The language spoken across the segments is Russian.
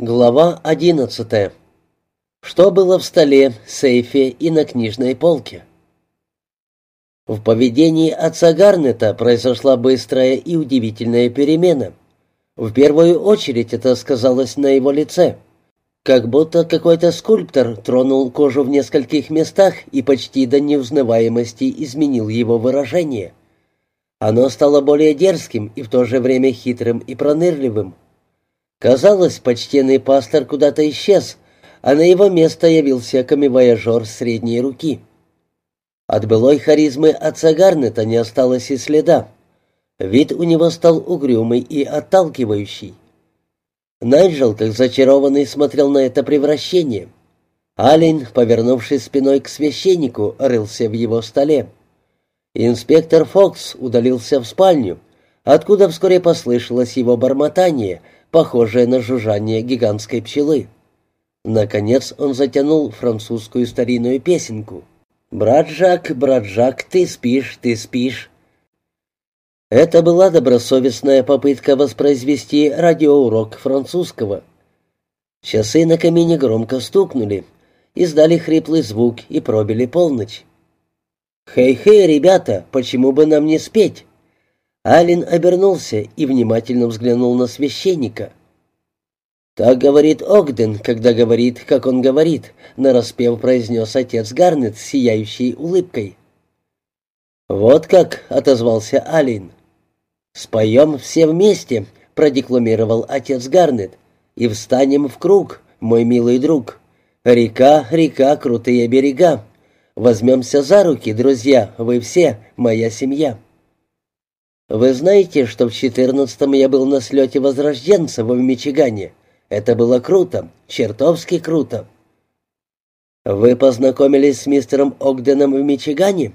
Глава 11. Что было в столе, сейфе и на книжной полке? В поведении отца Гарнета произошла быстрая и удивительная перемена. В первую очередь это сказалось на его лице. Как будто какой-то скульптор тронул кожу в нескольких местах и почти до неузнаваемости изменил его выражение. Оно стало более дерзким и в то же время хитрым и пронырливым. Казалось, почтенный пастор куда-то исчез, а на его место явился коммивояжер средней руки. От былой харизмы отца Гарнета не осталось и следа. Вид у него стал угрюмый и отталкивающий. Найджел, как зачарованный, смотрел на это превращение. Аллен, повернувшись спиной к священнику, рылся в его столе. Инспектор Фокс удалился в спальню, откуда вскоре послышалось его бормотание, похожее на жужжание гигантской пчелы. Наконец он затянул французскую старинную песенку. «Брат Жак, ты спишь, ты спишь». Это была добросовестная попытка воспроизвести радиоурок французского. Часы на камине громко стукнули, издали хриплый звук и пробили полночь. «Хей-хей, ребята, почему бы нам не спеть?» Аллен обернулся и внимательно взглянул на священника. «Так говорит Огден, когда говорит, как он говорит», — нараспев произнес отец Гарнет с сияющей улыбкой. «Вот как», — отозвался Аллен. «Споем все вместе», — продекламировал отец Гарнет, «и встанем в круг, мой милый друг. Река, река, крутые берега. Возьмемся за руки, друзья, вы все, моя семья». Вы знаете, что в 14-м я был на слете возрожденцев в Мичигане? Это было круто, чертовски круто. Вы познакомились с мистером Огденом в Мичигане?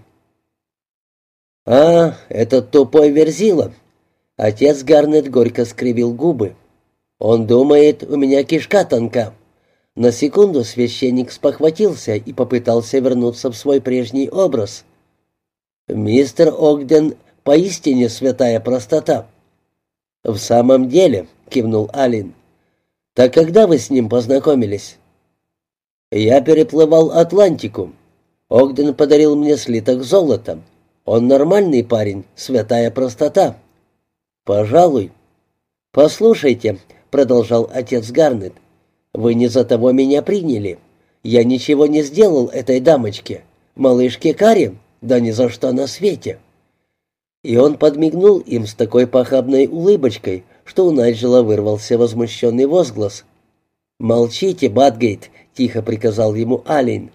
А, этот тупой верзила. Отец Гарнет горько скривил губы. Он думает, у меня кишка тонка. На секунду священник спохватился и попытался вернуться в свой прежний образ. Мистер Огден поистине святая простота. «В самом деле», — кивнул Аллен. «Так когда вы с ним познакомились?» «Я переплывал Атлантику. Огден подарил мне слиток золота. Он нормальный парень, святая простота». «Пожалуй». «Послушайте», — продолжал отец Гарнет, — «вы не за того меня приняли. Я ничего не сделал этой дамочке. Малышке Каре? Да ни за что на свете». И он подмигнул им с такой похабной улыбочкой, что у Найджела вырвался возмущенный возглас. «Молчите, Батгейт», — тихо приказал ему Аллен.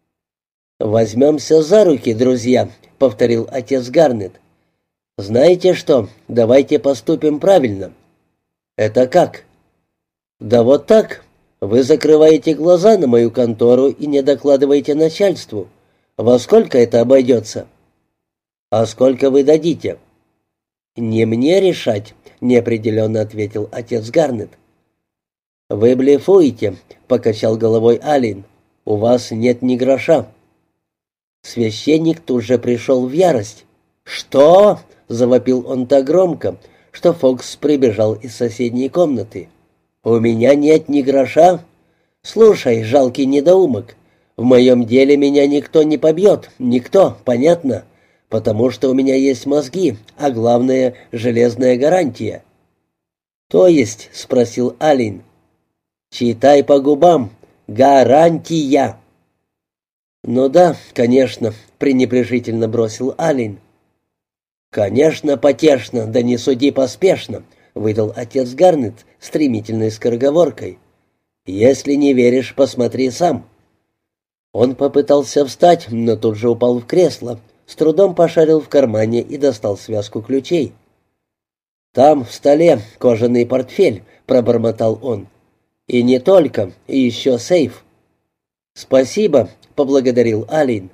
«Возьмемся за руки, друзья», — повторил отец Гарнет. «Знаете что, давайте поступим правильно». «Это как?» «Да вот так. Вы закрываете глаза на мою контору и не докладываете начальству. Во сколько это обойдется?» «А сколько вы дадите?» «Не мне решать», — неопределенно ответил отец Гарнет. «Вы блефуете», — покачал головой Аллен. «У вас нет ни гроша». Священник тут же пришел в ярость. «Что?» — завопил он так громко, что Фокс прибежал из соседней комнаты. «У меня нет ни гроша? Слушай, жалкий недоумок, в моем деле меня никто не побьет, никто, понятно? Потому что у меня есть мозги, а главное — железная гарантия». «То есть?» — спросил Аллен. «Читай по губам. Гарантия». «Ну да, конечно», — пренебрежительно бросил Аллен. «Конечно, потешно, да не суди поспешно», — выдал отец Гарнет стремительной скороговоркой. «Если не веришь, посмотри сам». Он попытался встать, но тут же упал в кресло, с трудом пошарил в кармане и достал связку ключей. «Там, в столе, кожаный портфель», — пробормотал он. «И не только, и еще сейф». «Спасибо», — поблагодарил Аллен.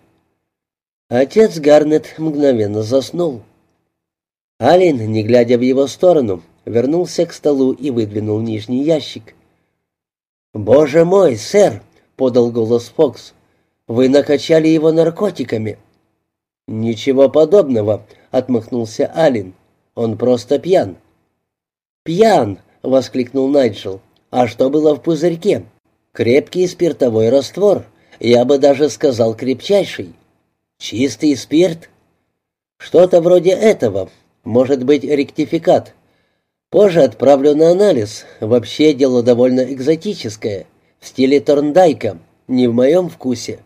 Отец Гарнет мгновенно заснул. Аллен, не глядя в его сторону, вернулся к столу и выдвинул нижний ящик. «Боже мой, сэр!» — подал голос Фокс. «Вы накачали его наркотиками». «Ничего подобного», — отмахнулся Аллен. «Он просто пьян». «Пьян!» — воскликнул Найджел. А что было в пузырьке? Крепкий спиртовой раствор. Я бы даже сказал крепчайший. Чистый спирт? Что-то вроде этого. Может быть, ректификат. Позже отправлю на анализ. Вообще дело довольно экзотическое. В стиле Торндайка. Не в моем вкусе.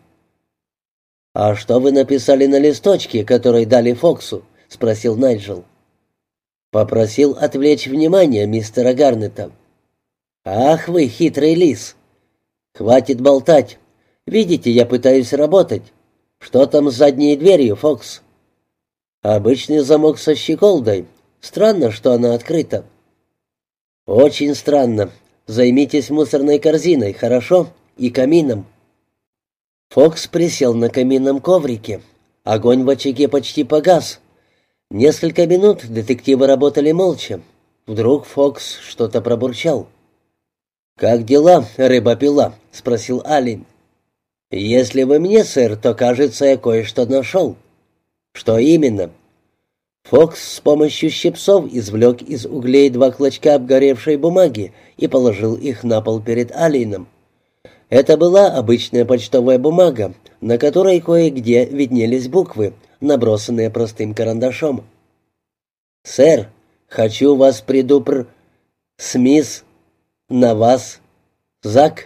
«А что вы написали на листочке, который дали Фоксу?» — спросил Найджел. Попросил отвлечь внимание мистера Гарнета. «Ах вы, хитрый лис! Хватит болтать. Видите, я пытаюсь работать. Что там с задней дверью, Фокс?» «Обычный замок со щеколдой. Странно, что она открыта». «Очень странно. Займитесь мусорной корзиной, хорошо? И камином». Фокс присел на каминном коврике. Огонь в очаге почти погас. Несколько минут детективы работали молча. Вдруг Фокс что-то пробурчал. «Как дела, рыба-пила?» — спросил Аллен. «Если вы мне, сэр, то, кажется, я кое-что нашел». «Что именно?» Фокс с помощью щипцов извлек из углей 2 клочка обгоревшей бумаги и положил их на пол перед Алленом. Это была обычная почтовая бумага, на которой кое-где виднелись буквы, набросанные простым карандашом. «Сэр, хочу вас Смис, на вас, Зак.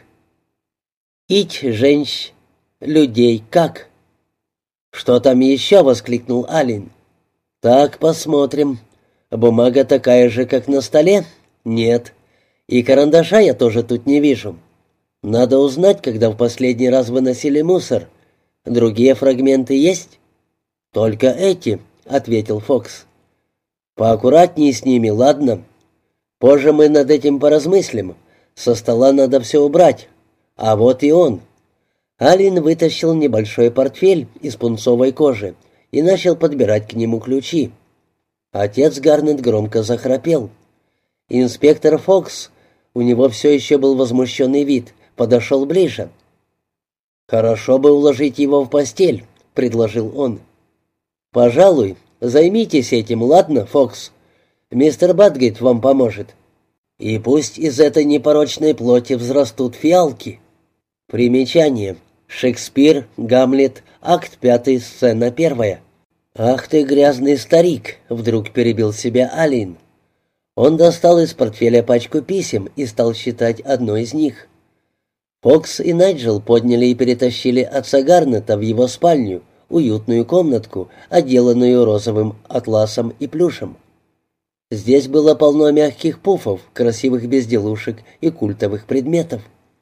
Ить, женщ, людей, как?» «Что там еще?» — воскликнул Аллен. «Так, посмотрим. Бумага такая же, как на столе?» «Нет. И карандаша я тоже тут не вижу. Надо узнать, когда в последний раз выносили мусор. Другие фрагменты есть?» «Только эти», — ответил Фокс. «Поаккуратнее с ними, ладно? Позже мы над этим поразмыслим. Со стола надо все убрать. А вот и он». Аллен вытащил небольшой портфель из пунцовой кожи и начал подбирать к нему ключи. Отец Гарнет громко захрапел. Инспектор Фокс, у него все еще был возмущенный вид, подошел ближе. «Хорошо бы уложить его в постель», — предложил он. «Пожалуй, займитесь этим, ладно, Фокс? Мистер Батгейт вам поможет. И пусть из этой непорочной плоти взрастут фиалки». Примечание. Шекспир, Гамлет, акт 5, сцена 1. «Ах ты, грязный старик!» — вдруг перебил себя Аллен. Он достал из портфеля пачку писем и стал считать одно из них. Фокс и Найджел подняли и перетащили отца Гарнета в его спальню, уютную комнатку, отделанную розовым атласом и плюшем. Здесь было полно мягких пуфов, красивых безделушек и культовых предметов.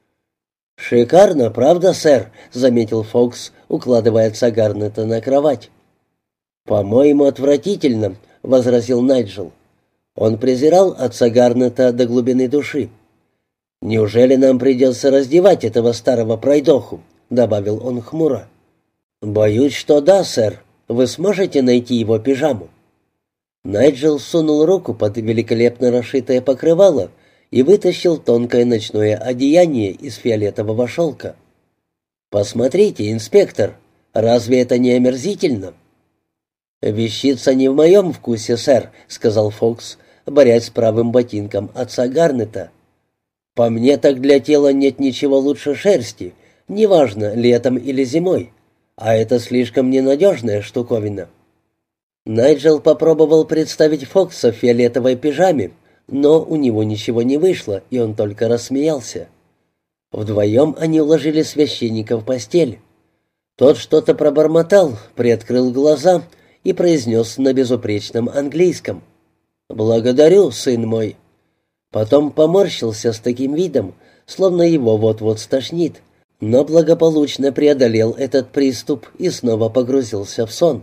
«Шикарно, правда, сэр?» — заметил Фокс, укладывая отца Гарнета на кровать. «По-моему, отвратительно», — возразил Найджел. Он презирал отца Гарнета до глубины души. «Неужели нам придется раздевать этого старого пройдоху?» — добавил он хмуро. «Боюсь, что да, сэр. Вы сможете найти его пижаму?» Найджел сунул руку под великолепно расшитое покрывало и вытащил тонкое ночное одеяние из фиолетового шелка. «Посмотрите, инспектор, разве это не омерзительно?» «Вещица не в моем вкусе, сэр», — сказал Фокс, борясь с правым ботинком отца Гарнета. «По мне так для тела нет ничего лучше шерсти, неважно, летом или зимой, а это слишком ненадежная штуковина». Найджел попробовал представить Фокса в фиолетовой пижаме, но у него ничего не вышло, и он только рассмеялся. Вдвоем они уложили священника в постель. Тот что-то пробормотал, приоткрыл глаза и произнес на безупречном английском: «Благодарю, сын мой». Потом поморщился с таким видом, словно его вот-вот стошнит, но благополучно преодолел этот приступ и снова погрузился в сон.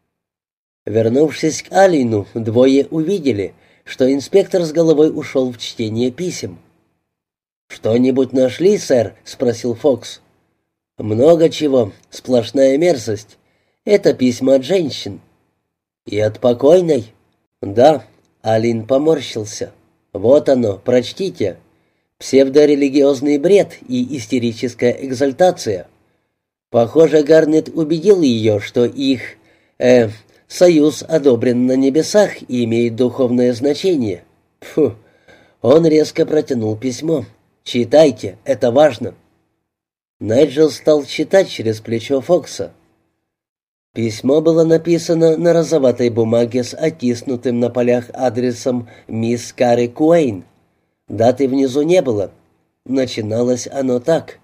Вернувшись к Аллену, двое увидели, что инспектор с головой ушел в чтение писем. «Что-нибудь нашли, сэр?» — спросил Фокс. «Много чего, сплошная мерзость. Это письма от женщин». «И от покойной?» «Да», — Аллен поморщился. «Вот оно, прочтите. Псевдорелигиозный бред и истерическая экзальтация. Похоже, Гарнет убедил ее, что их, союз одобрен на небесах и имеет духовное значение». Фу. Он резко протянул письмо. Читайте, это важно». Найджел стал читать через плечо Фокса. Письмо было написано на розоватой бумаге с оттиснутым на полях адресом «Мисс Карри Куэйн». Даты внизу не было. Начиналось оно так: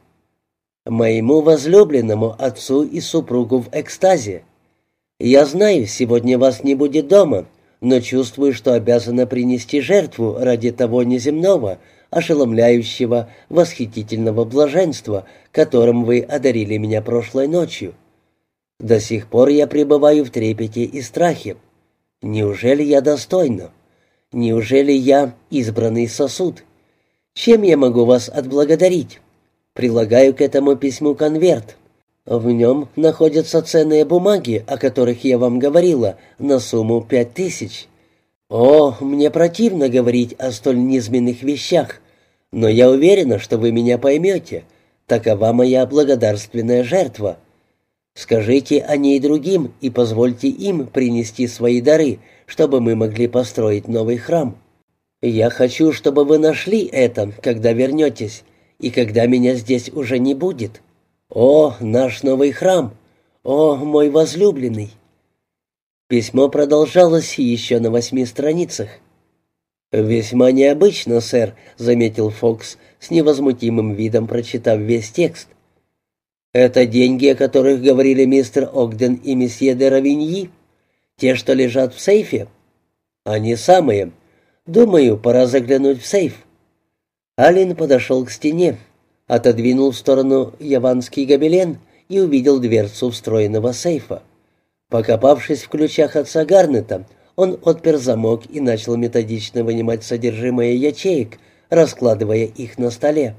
«Моему возлюбленному отцу и супругу в экстазе. Я знаю, сегодня вас не будет дома, но чувствую, что обязана принести жертву ради того неземного, ошеломляющего, восхитительного блаженства, которым вы одарили меня прошлой ночью. До сих пор я пребываю в трепете и страхе. Неужели я достойна? Неужели я избранный сосуд? Чем я могу вас отблагодарить? Прилагаю к этому письму конверт. В нем находятся ценные бумаги, о которых я вам говорила, на сумму 5000. О, мне противно говорить о столь низменных вещах, но я уверена, что вы меня поймете. Такова моя благодарственная жертва. Скажите о ней другим и позвольте им принести свои дары, чтобы мы могли построить новый храм. Я хочу, чтобы вы нашли это, когда вернетесь, и когда меня здесь уже не будет. О, наш новый храм! О, мой возлюбленный!» Письмо продолжалось еще на 8 страницах. «Весьма необычно, сэр», — заметил Фокс, с невозмутимым видом прочитав весь текст. «Это деньги, о которых говорили мистер Огден и месье де Равиньи? Те, что лежат в сейфе?» «Они самые. Думаю, пора заглянуть в сейф». Аллен подошел к стене, отодвинул в сторону яванский гобелен и увидел дверцу встроенного сейфа. Покопавшись в ключах отца Гарнета, он отпер замок и начал методично вынимать содержимое ячеек, раскладывая их на столе.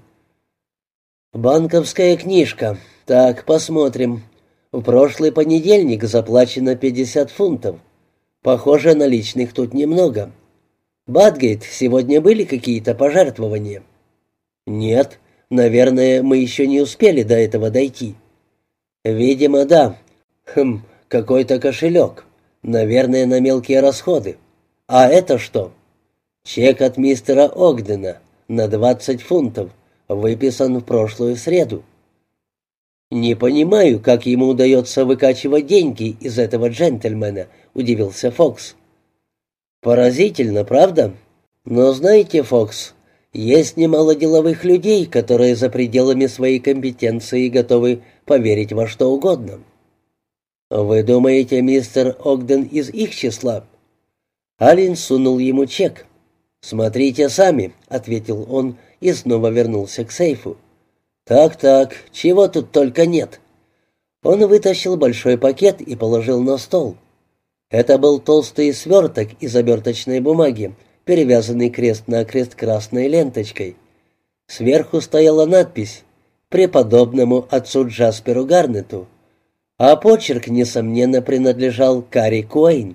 «Банковская книжка. Так, посмотрим. В прошлый понедельник заплачено 50 фунтов. Похоже, наличных тут немного. Батгейт, сегодня были какие-то пожертвования?» «Нет. Наверное, мы еще не успели до этого дойти». «Видимо, да. Какой-то кошелек. Наверное, на мелкие расходы. А это что?» «Чек от мистера Огдена на 20 фунтов. Выписан в прошлую среду». «Не понимаю, как ему удается выкачивать деньги из этого джентльмена», — удивился Фокс. «Поразительно, правда? Но знаете, Фокс, есть немало деловых людей, которые за пределами своей компетенции готовы поверить во что угодно». «Вы думаете, мистер Огден из их числа?» Аллен сунул ему чек. «Смотрите сами», — ответил он и снова вернулся к сейфу. «Так, чего тут только нет». Он вытащил большой пакет и положил на стол. Это был толстый сверток из оберточной бумаги, перевязанный крест-накрест красной ленточкой. Сверху стояла надпись «Преподобному отцу Джасперу Гарнету», а почерк, несомненно, принадлежал Карри Куэйн.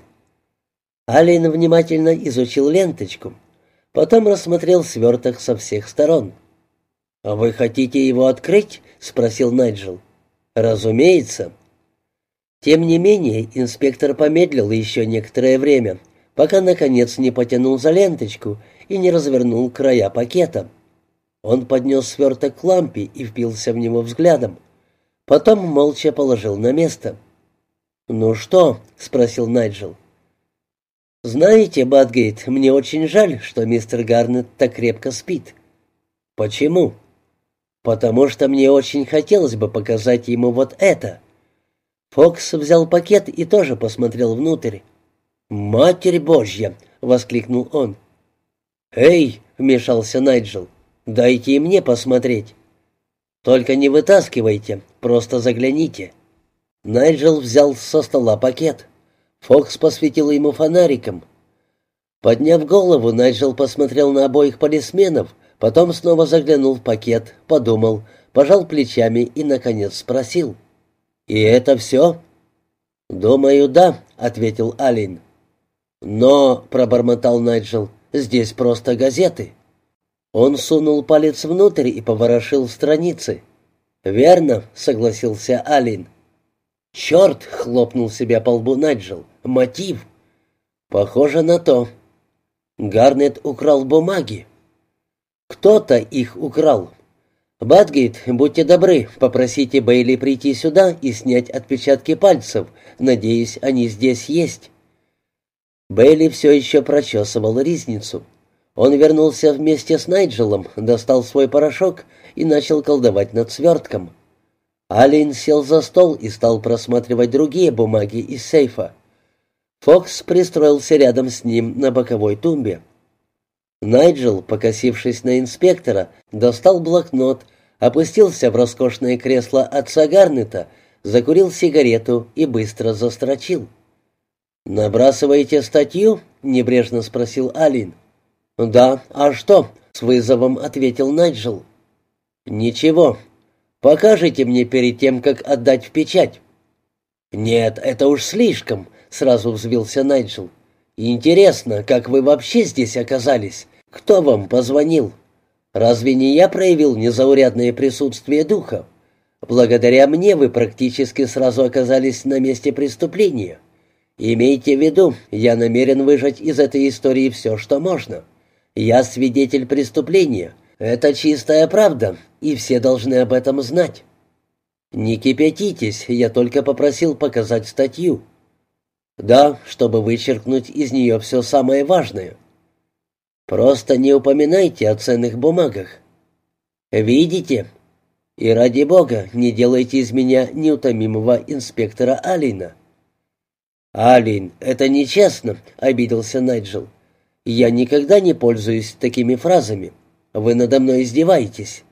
Аллен внимательно изучил ленточку, потом рассмотрел сверток со всех сторон. «Вы хотите его открыть?» — спросил Найджел. «Разумеется». Тем не менее, инспектор помедлил еще некоторое время, пока, наконец, не потянул за ленточку и не развернул края пакета. Он поднес сверток к лампе и впился в него взглядом. Потом молча положил на место. «Ну что?» — спросил Найджел. «Знаете, Батгейт, мне очень жаль, что мистер Гарнет так крепко спит». «Почему?» «Потому что мне очень хотелось бы показать ему вот это». Фокс взял пакет и тоже посмотрел внутрь. «Матерь Божья!» — воскликнул он. «Эй!» — вмешался Найджел. «Дайте и мне посмотреть». «Только не вытаскивайте, просто загляните». Найджел взял со стола пакет. Фокс посветил ему фонариком. Подняв голову, Найджел посмотрел на обоих полисменов, потом снова заглянул в пакет, подумал, пожал плечами и, наконец, спросил. «И это все?» «Думаю, да», — ответил Аллен. «Но», — пробормотал Найджел, — «здесь просто газеты». Он сунул палец внутрь и поворошил страницы. «Верно», — согласился Аллен. «Черт!» — хлопнул себя по лбу Найджел. «Мотив!» «Похоже на то. Гарнет украл бумаги». Кто-то их украл. Бадгейт, будьте добры, попросите Бейли прийти сюда и снять отпечатки пальцев. Надеюсь, они здесь есть». Бейли все еще прочесывал ризницу. Он вернулся вместе с Найджелом, достал свой порошок и начал колдовать над свертком. Аллен сел за стол и стал просматривать другие бумаги из сейфа. Фокс пристроился рядом с ним на боковой тумбе. Найджел, покосившись на инспектора, достал блокнот, опустился в роскошное кресло отца Гарнета, закурил сигарету и быстро застрочил. «Набрасываете статью?» — небрежно спросил Аллен. «Да, а что?» — с вызовом ответил Найджел. «Ничего. Покажите мне перед тем, как отдать в печать». «Нет, это уж слишком», — сразу взвился Найджел. «Интересно, как вы вообще здесь оказались? Кто вам позвонил? Разве не я проявил незаурядное присутствие духа? Благодаря мне вы практически сразу оказались на месте преступления. Имейте в виду, я намерен выжать из этой истории все, что можно. Я свидетель преступления. Это чистая правда, и все должны об этом знать. Не кипятитесь, я только попросил показать статью. Да, чтобы вычеркнуть из нее все самое важное. Просто не упоминайте о ценных бумагах. Видите? И ради бога, не делайте из меня неутомимого инспектора Аллена». «Аллен, это нечестно», — обиделся Найджел. «Я никогда не пользуюсь такими фразами. Вы надо мной издеваетесь».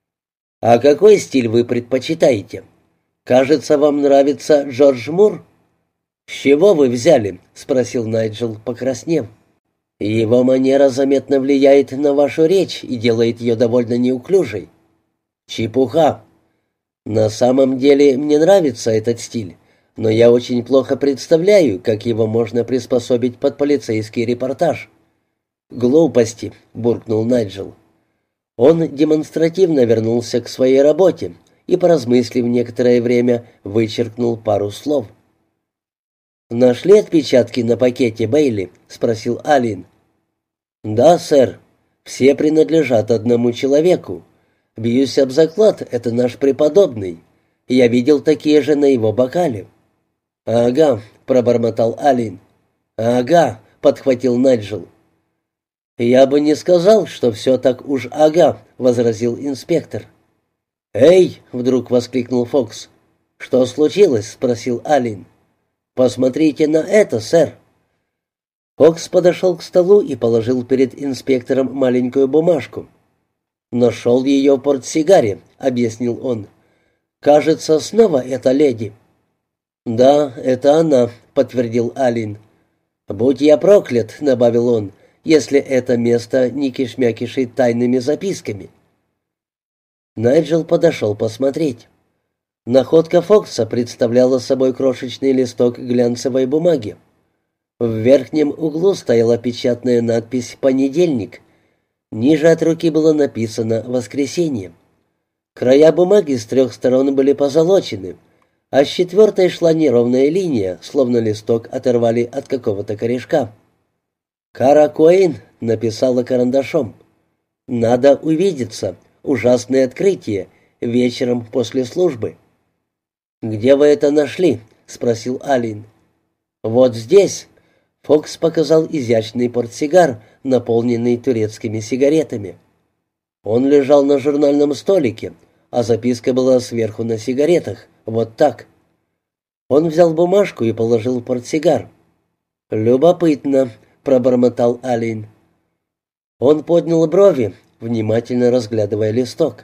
«А какой стиль вы предпочитаете? Кажется, вам нравится Джордж Мур?» «С чего вы взяли?» — спросил Найджел, покраснев. «Его манера заметно влияет на вашу речь и делает ее довольно неуклюжей». «Чепуха. На самом деле мне нравится этот стиль, но я очень плохо представляю, как его можно приспособить под полицейский репортаж». «Глупости», — буркнул Найджел. Он демонстративно вернулся к своей работе и, поразмыслив некоторое время, вычеркнул пару слов. «Нашли отпечатки на пакете Бейли?» — спросил Аллен. «Да, сэр. Все принадлежат одному человеку. Бьюсь об заклад, это наш преподобный. Я видел такие же на его бокале». «Ага», — пробормотал Аллен. «Ага», — подхватил Найджел. «Я бы не сказал, что все так уж ага», — возразил инспектор. «Эй!» — вдруг воскликнул Фокс. «Что случилось?» — спросил Аллен. «Посмотрите на это, сэр». Фокс подошел к столу и положил перед инспектором маленькую бумажку. «Нашел ее в портсигаре», — объяснил он. «Кажется, снова эта леди». «Да, это она», — подтвердил Аллен. «Будь я проклят», — добавил он, — «если это место не кишмя кишит тайными записками». Найджел подошел посмотреть. Находка Фокса представляла собой крошечный листок глянцевой бумаги. В верхнем углу стояла печатная надпись «Понедельник». Ниже от руки было написано «Воскресенье». Края бумаги с 3 сторон были позолочены, а с 4 шла неровная линия, словно листок оторвали от какого-то корешка. «Кара Коэн» написала карандашом. «Надо увидеться. Ужасное открытие. Вечером после службы». «Где вы это нашли?» — спросил Аллен. «Вот здесь». Фокс показал изящный портсигар, наполненный турецкими сигаретами. Он лежал на журнальном столике, а записка была сверху на сигаретах, вот так. Он взял бумажку и положил в портсигар. «Любопытно», — пробормотал Аллен. Он поднял брови, внимательно разглядывая листок.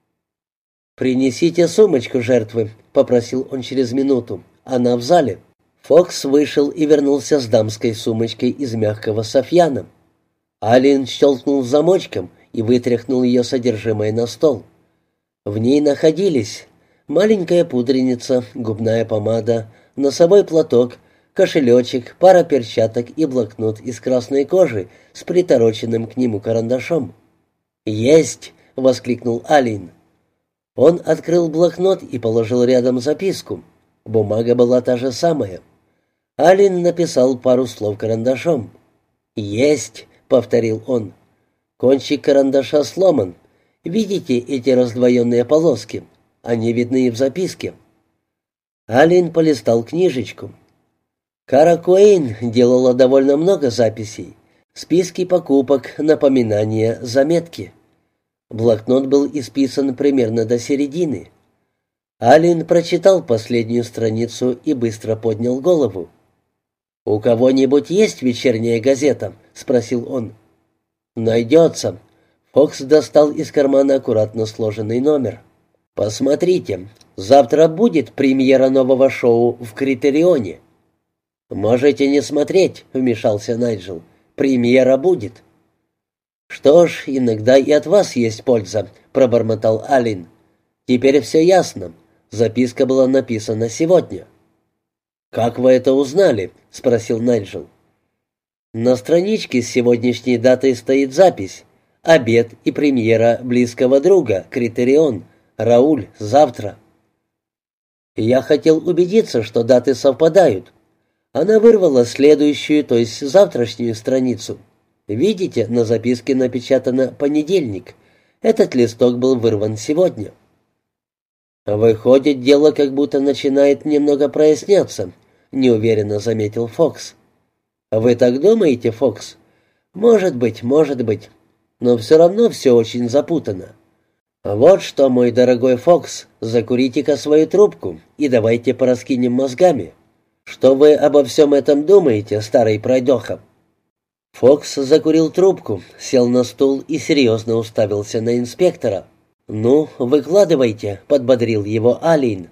«Принесите сумочку жертвы», — попросил он через минуту. «Она в зале». Фокс вышел и вернулся с дамской сумочкой из мягкого софьяна. Аллен щелкнул замочком и вытряхнул ее содержимое на стол. В ней находились маленькая пудреница, губная помада, носовой платок, кошелечек, пара перчаток и блокнот из красной кожи с притороченным к нему карандашом. «Есть!» — воскликнул Аллен. Он открыл блокнот и положил рядом записку. Бумага была та же самая. Аллен написал пару слов карандашом. «Есть!» — повторил он. Кончик карандаша сломан. Видите эти раздвоенные полоски? Они видны и в записке». Алин полистал книжечку. Кара Куэйн делала довольно много записей. Списки покупок, напоминания, заметки. Блокнот был исписан примерно до середины. Алин прочитал последнюю страницу и быстро поднял голову. «У кого-нибудь есть вечерняя газета?» — спросил он. «Найдется». Фокс достал из кармана аккуратно сложенный номер. «Посмотрите, завтра будет премьера нового шоу в Критерионе». «Можете не смотреть», — вмешался Найджел. «Премьера будет». «Что ж, иногда и от вас есть польза», — пробормотал Алин. «Теперь все ясно. Записка была написана сегодня». «Как вы это узнали?» — спросил Найджел. «На страничке с сегодняшней датой стоит запись. Обед и премьера близкого друга, Критерион. Рауль, завтра». Я хотел убедиться, что даты совпадают. Она вырвала следующую, то есть завтрашнюю страницу. Видите, на записке напечатано «понедельник». Этот листок был вырван сегодня. «Выходит, дело как будто начинает немного проясняться», — неуверенно заметил Фокс. «Вы так думаете, Фокс?» Может быть. Но все равно все очень запутано. Вот что, мой дорогой Фокс, закурите-ка свою трубку и давайте пораскинем мозгами. Что вы обо всем этом думаете, старый пройдоха?» Фокс закурил трубку, сел на стул и серьезно уставился на инспектора. «Ну, выкладывайте», — подбодрил его Алин.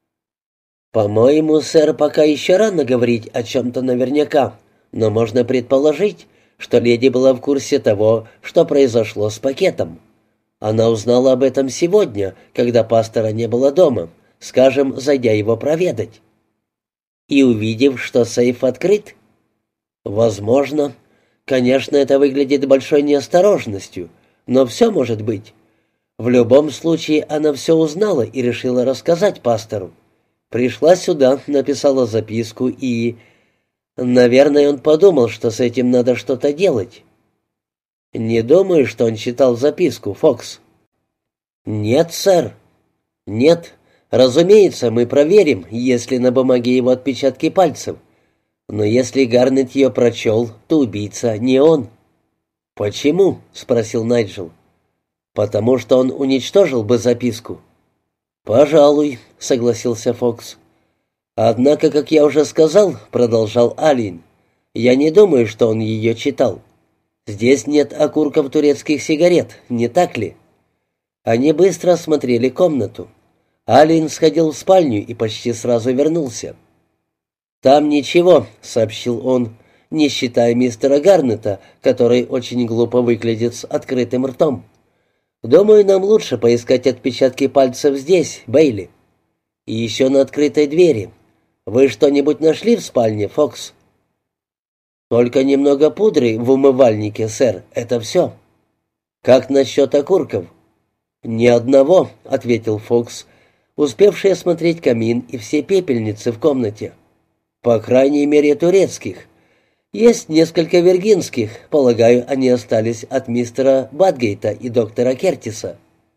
«По-моему, сэр, пока еще рано говорить о чем-то наверняка, но можно предположить, что леди была в курсе того, что произошло с пакетом. Она узнала об этом сегодня, когда пастора не было дома, скажем, зайдя его проведать. И увидев, что сейф открыт? Возможно. Конечно, это выглядит большой неосторожностью, но все может быть. В любом случае, она все узнала и решила рассказать пастору. Пришла сюда, написала записку и... Наверное, он подумал, что с этим надо что-то делать. Не думаю, что он читал записку, Фокс. Нет, сэр. Нет. Разумеется, мы проверим, есть ли на бумаге его отпечатки пальцев. Но если Гарнет ее прочел, то убийца не он. «Почему?» — спросил Найджел. «Потому что он уничтожил бы записку». «Пожалуй», — согласился Фокс. «Однако, как я уже сказал, — продолжал Алин, — я не думаю, что он ее читал. Здесь нет окурков турецких сигарет, не так ли?» Они быстро осмотрели комнату. Алин сходил в спальню и почти сразу вернулся. «Там ничего», — сообщил он, — «не считая мистера Гарнета, который очень глупо выглядит с открытым ртом. Думаю, нам лучше поискать отпечатки пальцев здесь, Бейли. И еще на открытой двери. Вы что-нибудь нашли в спальне, Фокс?» «Только немного пудры в умывальнике, сэр, это все». «Как насчет окурков?» «Ни одного», — ответил Фокс, успевший осмотреть камин и все пепельницы в комнате. «По крайней мере, турецких. Есть несколько виргинских, полагаю, они остались от мистера Бадгейта и доктора Кертиса».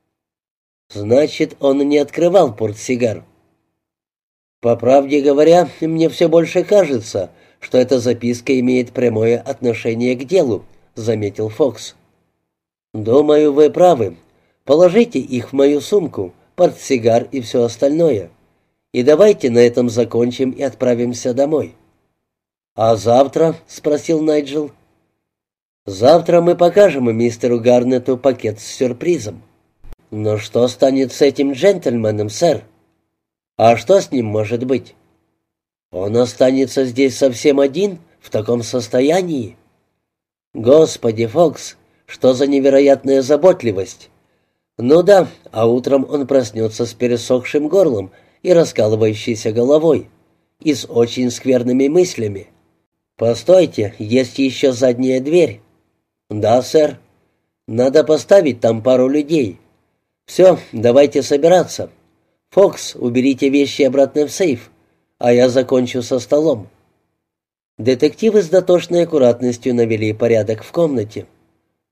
«Значит, он не открывал портсигар». «По правде говоря, мне все больше кажется, что эта записка имеет прямое отношение к делу», — заметил Фокс. «Думаю, вы правы. Положите их в мою сумку, портсигар и все остальное. И давайте на этом закончим и отправимся домой». «А завтра?» — спросил Найджел. «Завтра мы покажем мистеру Гарнету пакет с сюрпризом». «Но что станет с этим джентльменом, сэр?» «А что с ним может быть?» «Он останется здесь совсем один, в таком состоянии». «Господи, Фокс, что за невероятная заботливость!» «Ну да, а утром он проснется с пересохшим горлом и раскалывающейся головой, и с очень скверными мыслями. Постойте, есть еще задняя дверь». «Да, сэр. Надо поставить там пару людей. Все, давайте собираться. Фокс, уберите вещи обратно в сейф, а я закончу со столом». Детективы с дотошной аккуратностью навели порядок в комнате.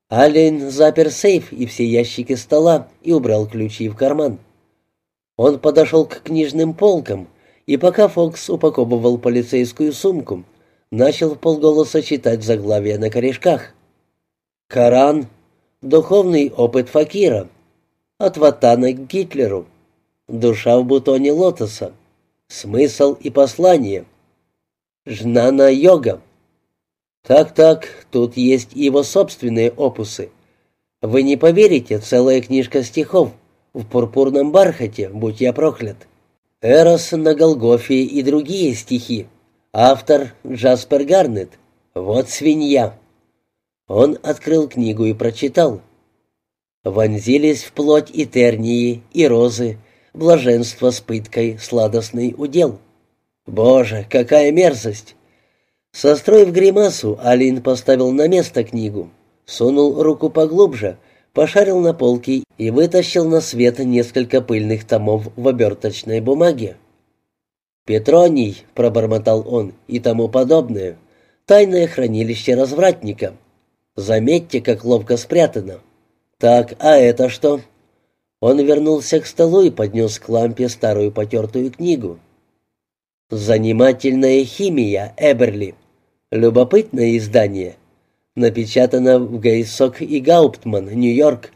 Аллен запер сейф и все ящики стола и убрал ключи в карман. Он подошел к книжным полкам, и пока Фокс упаковывал полицейскую сумку, начал вполголоса читать заглавия на корешках. «Коран. Духовный опыт факира. От Ватана к Гитлеру. Душа в бутоне лотоса. Смысл и послание. Жнана-йога. Так, тут есть его собственные опусы. Вы не поверите, целая книжка стихов в пурпурном бархате, будь я проклят. Эрос на Голгофе и другие стихи. Автор Джаспер Гарнет. Вот свинья». Он открыл книгу и прочитал. «Вонзились в плоть и тернии, и розы, блаженство с пыткой, сладостный удел». Боже, какая мерзость! Состроив гримасу, Алин поставил на место книгу, сунул руку поглубже, пошарил на полке и вытащил на свет несколько пыльных томов в оберточной бумаге. «Петроний», — пробормотал он, — «и тому подобное. Тайное хранилище развратника. Заметьте, как ловко спрятано. Так, а это что?» Он вернулся к столу и поднес к лампе старую потертую книгу. «Занимательная химия, Эберли. Любопытное издание. Напечатано в Гейсок и Гауптман, Нью-Йорк,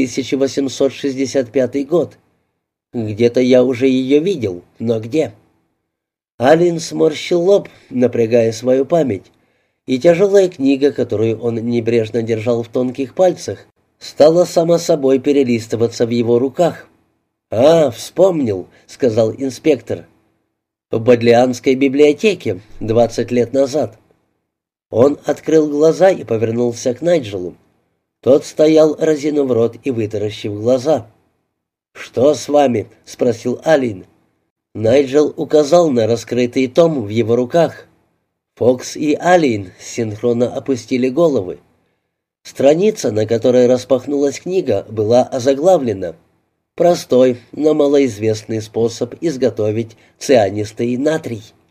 1865 год. Где-то я уже ее видел, но где?» Алин сморщил лоб, напрягая свою память, и тяжелая книга, которую он небрежно держал в тонких пальцах, стала сама собой перелистываться в его руках. «А, вспомнил», — сказал инспектор. «В Бодлианской библиотеке 20 лет назад». Он открыл глаза и повернулся к Найджелу. Тот стоял, разинув рот и вытаращив глаза. «Что с вами?» — спросил Алин. Найджел указал на раскрытый том в его руках. Фокс и Алин синхронно опустили головы. Страница, на которой распахнулась книга, была озаглавлена «Простой, но малоизвестный способ изготовить цианистый натрий».